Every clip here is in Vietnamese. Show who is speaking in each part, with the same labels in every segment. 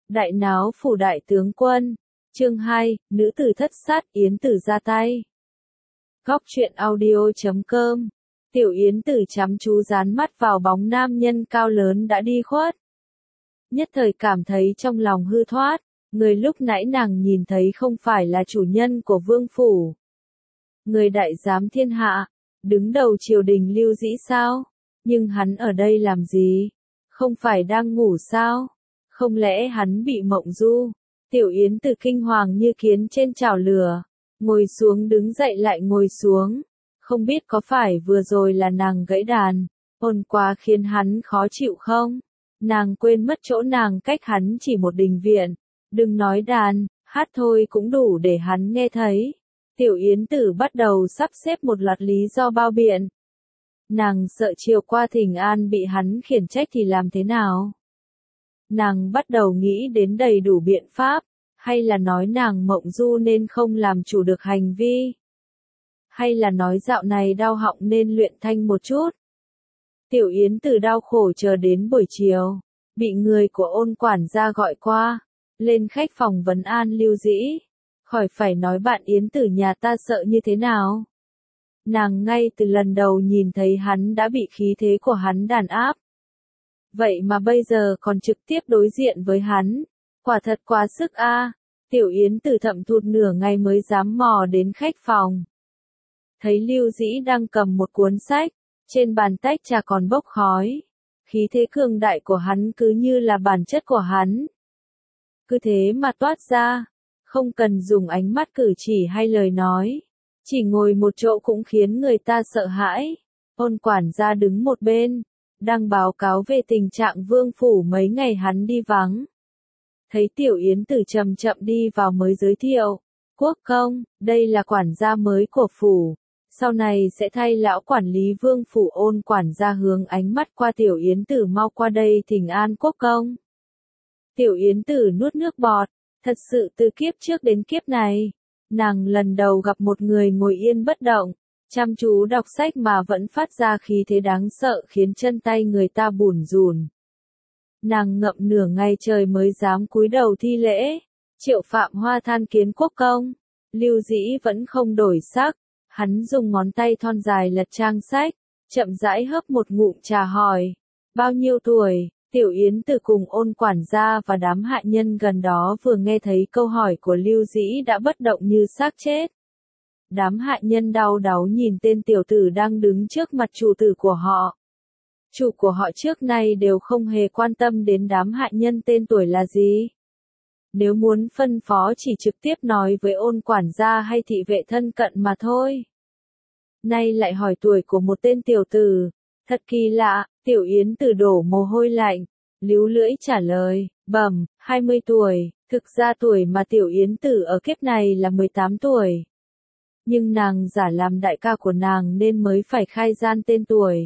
Speaker 1: Đại náo phủ đại tướng quân. Chương 2, nữ tử thất sát Yến Tử ra tay. Góc truyện audio.com. Tiểu Yến Tử chăm chú dán mắt vào bóng nam nhân cao lớn đã đi khuất. Nhất thời cảm thấy trong lòng hư thoát, người lúc nãy nàng nhìn thấy không phải là chủ nhân của vương phủ. Người đại giám thiên hạ, đứng đầu triều đình Lưu Dĩ sao? Nhưng hắn ở đây làm gì? Không phải đang ngủ sao? Không lẽ hắn bị mộng du? Tiểu Yến Tử kinh hoàng như kiến trên chảo lửa, ngồi xuống đứng dậy lại ngồi xuống. Không biết có phải vừa rồi là nàng gãy đàn, ồn quá khiến hắn khó chịu không? Nàng quên mất chỗ nàng cách hắn chỉ một đình viện, đừng nói đàn, hát thôi cũng đủ để hắn nghe thấy. Tiểu Yến Tử bắt đầu sắp xếp một loạt lý do bao biện. Nàng sợ chiều qua thỉnh an bị hắn khiển trách thì làm thế nào? Nàng bắt đầu nghĩ đến đầy đủ biện pháp, hay là nói nàng mộng du nên không làm chủ được hành vi? Hay là nói dạo này đau họng nên luyện thanh một chút? Tiểu Yến Tử đau khổ chờ đến buổi chiều, bị người của Ôn quản gia gọi qua, lên khách phòng vấn an Lưu Dĩ. Khỏi phải nói bạn Yến Tử nhà ta sợ như thế nào. Nàng ngay từ lần đầu nhìn thấy hắn đã bị khí thế của hắn đàn áp. Vậy mà bây giờ còn trực tiếp đối diện với hắn. Quả thật quá sức a. Tiểu Yến Tử thậm thụt nửa ngày mới dám mò đến khách phòng. Thấy Lưu Dĩ đang cầm một cuốn sách, trên bàn tách trà còn bốc khói. Khí thế cường đại của hắn cứ như là bản chất của hắn. Cứ thế mà toát ra, không cần dùng ánh mắt cử chỉ hay lời nói. Chỉ ngồi một chỗ cũng khiến người ta sợ hãi. Ôn quản gia đứng một bên, đang báo cáo về tình trạng vương phủ mấy ngày hắn đi vắng. Thấy Tiểu Yến Tử chậm chậm đi vào mới giới thiệu. Quốc công, đây là quản gia mới của phủ. Sau này sẽ thay lão quản lý vương phủ. Ôn quản gia hướng ánh mắt qua Tiểu Yến Tử, mau qua đây thỉnh an quốc công. Tiểu Yến Tử nuốt nước bọt. Thật sự từ kiếp trước đến kiếp này, nàng lần đầu gặp một người ngồi yên bất động, chăm chú đọc sách mà vẫn phát ra khí thế đáng sợ khiến chân tay người ta bủn rủn. Nàng ngậm nửa ngày trời mới dám cúi đầu thi lễ. Triệu Phạm Hoa than kiến quốc công. Lưu Dĩ vẫn không đổi sắc, hắn dùng ngón tay thon dài lật trang sách, chậm rãi hớp một ngụm trà hỏi. Bao nhiêu tuổi? Tiểu Yến Tử cùng Ôn quản gia và đám hạ nhân gần đó vừa nghe thấy câu hỏi của Lưu Dĩ đã bất động như xác chết. Đám hạ nhân đau đáu nhìn tên tiểu tử đang đứng trước mặt chủ tử của họ. Chủ của họ trước nay đều không hề quan tâm đến đám hạ nhân tên tuổi là gì. Nếu muốn phân phó chỉ trực tiếp nói với Ôn quản gia hay thị vệ thân cận mà thôi. Nay lại hỏi tuổi của một tên tiểu tử. Thật kỳ lạ. Tiểu Yến Tử đổ mồ hôi lạnh, líu lưỡi trả lời, bẩm, 20 tuổi, thực ra tuổi mà Tiểu Yến Tử ở kiếp này là 18 tuổi. Nhưng nàng giả làm đại ca của nàng nên mới phải khai gian tên tuổi.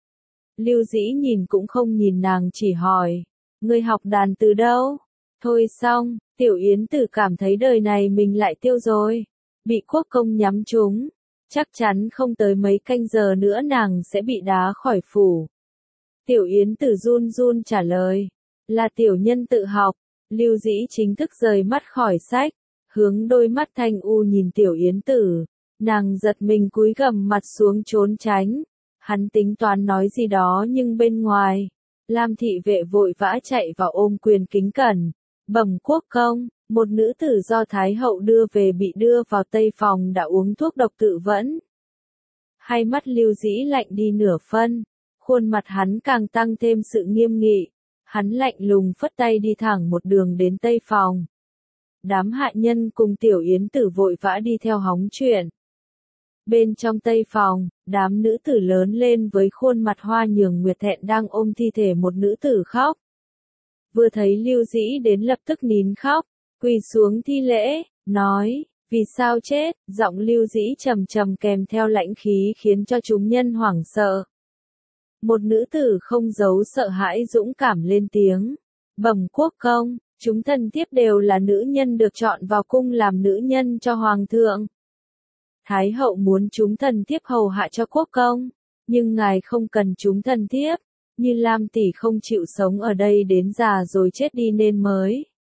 Speaker 1: Lưu Dĩ nhìn cũng không nhìn nàng chỉ hỏi, ngươi học đàn từ đâu? Thôi xong, Tiểu Yến Tử cảm thấy đời này mình lại tiêu rồi, bị quốc công nhắm trúng, chắc chắn không tới mấy canh giờ nữa nàng sẽ bị đá khỏi phủ. Tiểu Yến Tử run run trả lời, là tiểu nhân tự học. Lưu Dĩ chính thức rời mắt khỏi sách, hướng đôi mắt thanh u nhìn Tiểu Yến Tử, nàng giật mình cúi gằm mặt xuống trốn tránh. Hắn tính toán nói gì đó nhưng bên ngoài, Lam thị vệ vội vã chạy vào ôm quyền kính cẩn, bẩm quốc công, một nữ tử do Thái hậu đưa về bị đưa vào Tây phòng đã uống thuốc độc tự vẫn. Hai mắt Lưu Dĩ lạnh đi nửa phân. Khuôn mặt hắn càng tăng thêm sự nghiêm nghị, hắn lạnh lùng phất tay đi thẳng một đường đến Tây phòng. Đám hạ nhân cùng Tiểu Yến Tử vội vã đi theo hóng chuyện. Bên trong Tây phòng, đám nữ tử lớn lên với khuôn mặt hoa nhường nguyệt thẹn đang ôm thi thể một nữ tử khóc. Vừa thấy Lưu Dĩ đến lập tức nín khóc, quỳ xuống thi lễ, nói, vì sao chết? Giọng Lưu Dĩ trầm trầm kèm theo lãnh khí khiến cho chúng nhân hoảng sợ. Một nữ tử không giấu sợ hãi dũng cảm lên tiếng. Bẩm quốc công, chúng thần thiếp đều là nữ nhân được chọn vào cung làm nữ nhân cho hoàng thượng. Thái hậu muốn chúng thần thiếp hầu hạ cho quốc công, nhưng ngài không cần chúng thần thiếp, như Lam tỷ không chịu sống ở đây đến già rồi chết đi nên mới.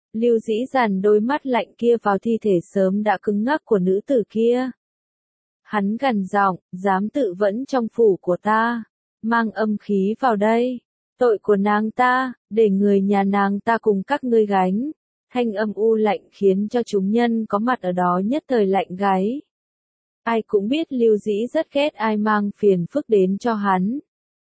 Speaker 1: Lưu Dĩ dàn đôi mắt lạnh kia vào thi thể sớm đã cứng ngắc của nữ tử kia. Hắn gằn giọng, dám tự vẫn trong phủ của ta, mang âm khí vào đây. Tội của nàng ta, để người nhà nàng ta cùng các ngươi gánh. Thanh âm u lạnh khiến cho chúng nhân có mặt ở đó nhất thời lạnh gáy. Ai cũng biết Lưu Dĩ rất ghét ai mang phiền phức đến cho hắn.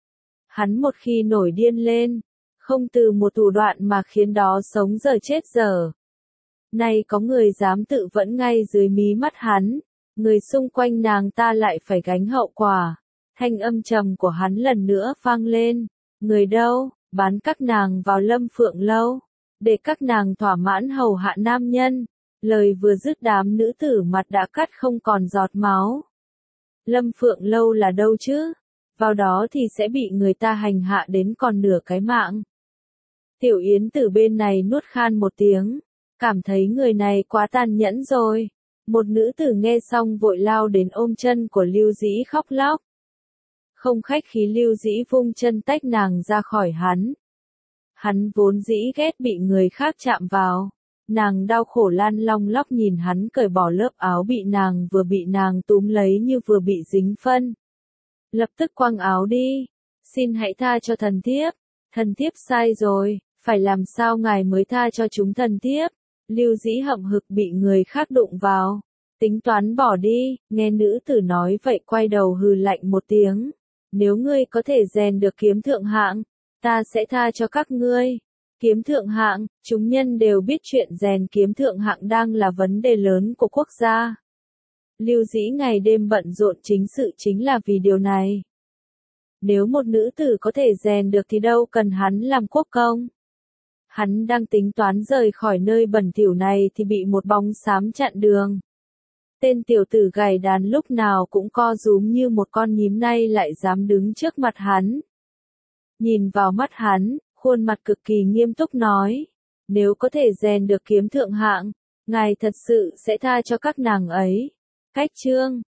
Speaker 1: Hắn một khi nổi điên lên, không từ một thủ đoạn mà khiến đó sống giờ chết giờ. Nay có người dám tự vẫn ngay dưới mí mắt hắn, người xung quanh nàng ta lại phải gánh hậu quả. Thanh âm trầm của hắn lần nữa vang lên, người đâu, bán các nàng vào Lâm Phượng Lâu, để các nàng thỏa mãn hầu hạ nam nhân. Lời vừa dứt đám nữ tử mặt đã cắt không còn giọt máu. Lâm Phượng Lâu là đâu chứ? Vào đó thì sẽ bị người ta hành hạ đến còn nửa cái mạng. Tiểu Yến từ bên này nuốt khan một tiếng, cảm thấy người này quá tàn nhẫn rồi. Một nữ tử nghe xong vội lao đến ôm chân của Lưu Dĩ khóc lóc. Không khách khí Lưu Dĩ vung chân tách nàng ra khỏi hắn. Hắn vốn dĩ ghét bị người khác chạm vào. Nàng đau khổ lăn long lóc nhìn hắn cởi bỏ lớp áo bị nàng túm lấy như vừa bị dính phân. Lập tức quăng áo đi. Xin hãy tha cho thần thiếp sai rồi, phải làm sao ngài mới tha cho chúng thần thiếp. Lưu Dĩ hậm hực bị người khác đụng vào. Tính toán bỏ đi, nghe nữ tử nói vậy quay đầu hừ lạnh một tiếng. Nếu ngươi có thể rèn được kiếm thượng hạng, ta sẽ tha cho các ngươi. Kiếm thượng hạng, chúng nhân đều biết chuyện rèn kiếm thượng hạng đang là vấn đề lớn của quốc gia. Lưu Dĩ ngày đêm bận rộn chính sự chính là vì điều này. Nếu một nữ tử có thể rèn được thì đâu cần hắn làm quốc công. Hắn đang tính toán rời khỏi nơi bẩn thỉu này thì bị một bóng xám chặn đường. Tên tiểu tử gầy đàn lúc nào cũng co rúm như một con nhím nay lại dám đứng trước mặt hắn. Nhìn vào mắt hắn, khuôn mặt cực kỳ nghiêm túc nói. Nếu có thể rèn được kiếm thượng hạng, ngài thật sự sẽ tha cho các nàng ấy. Cách chương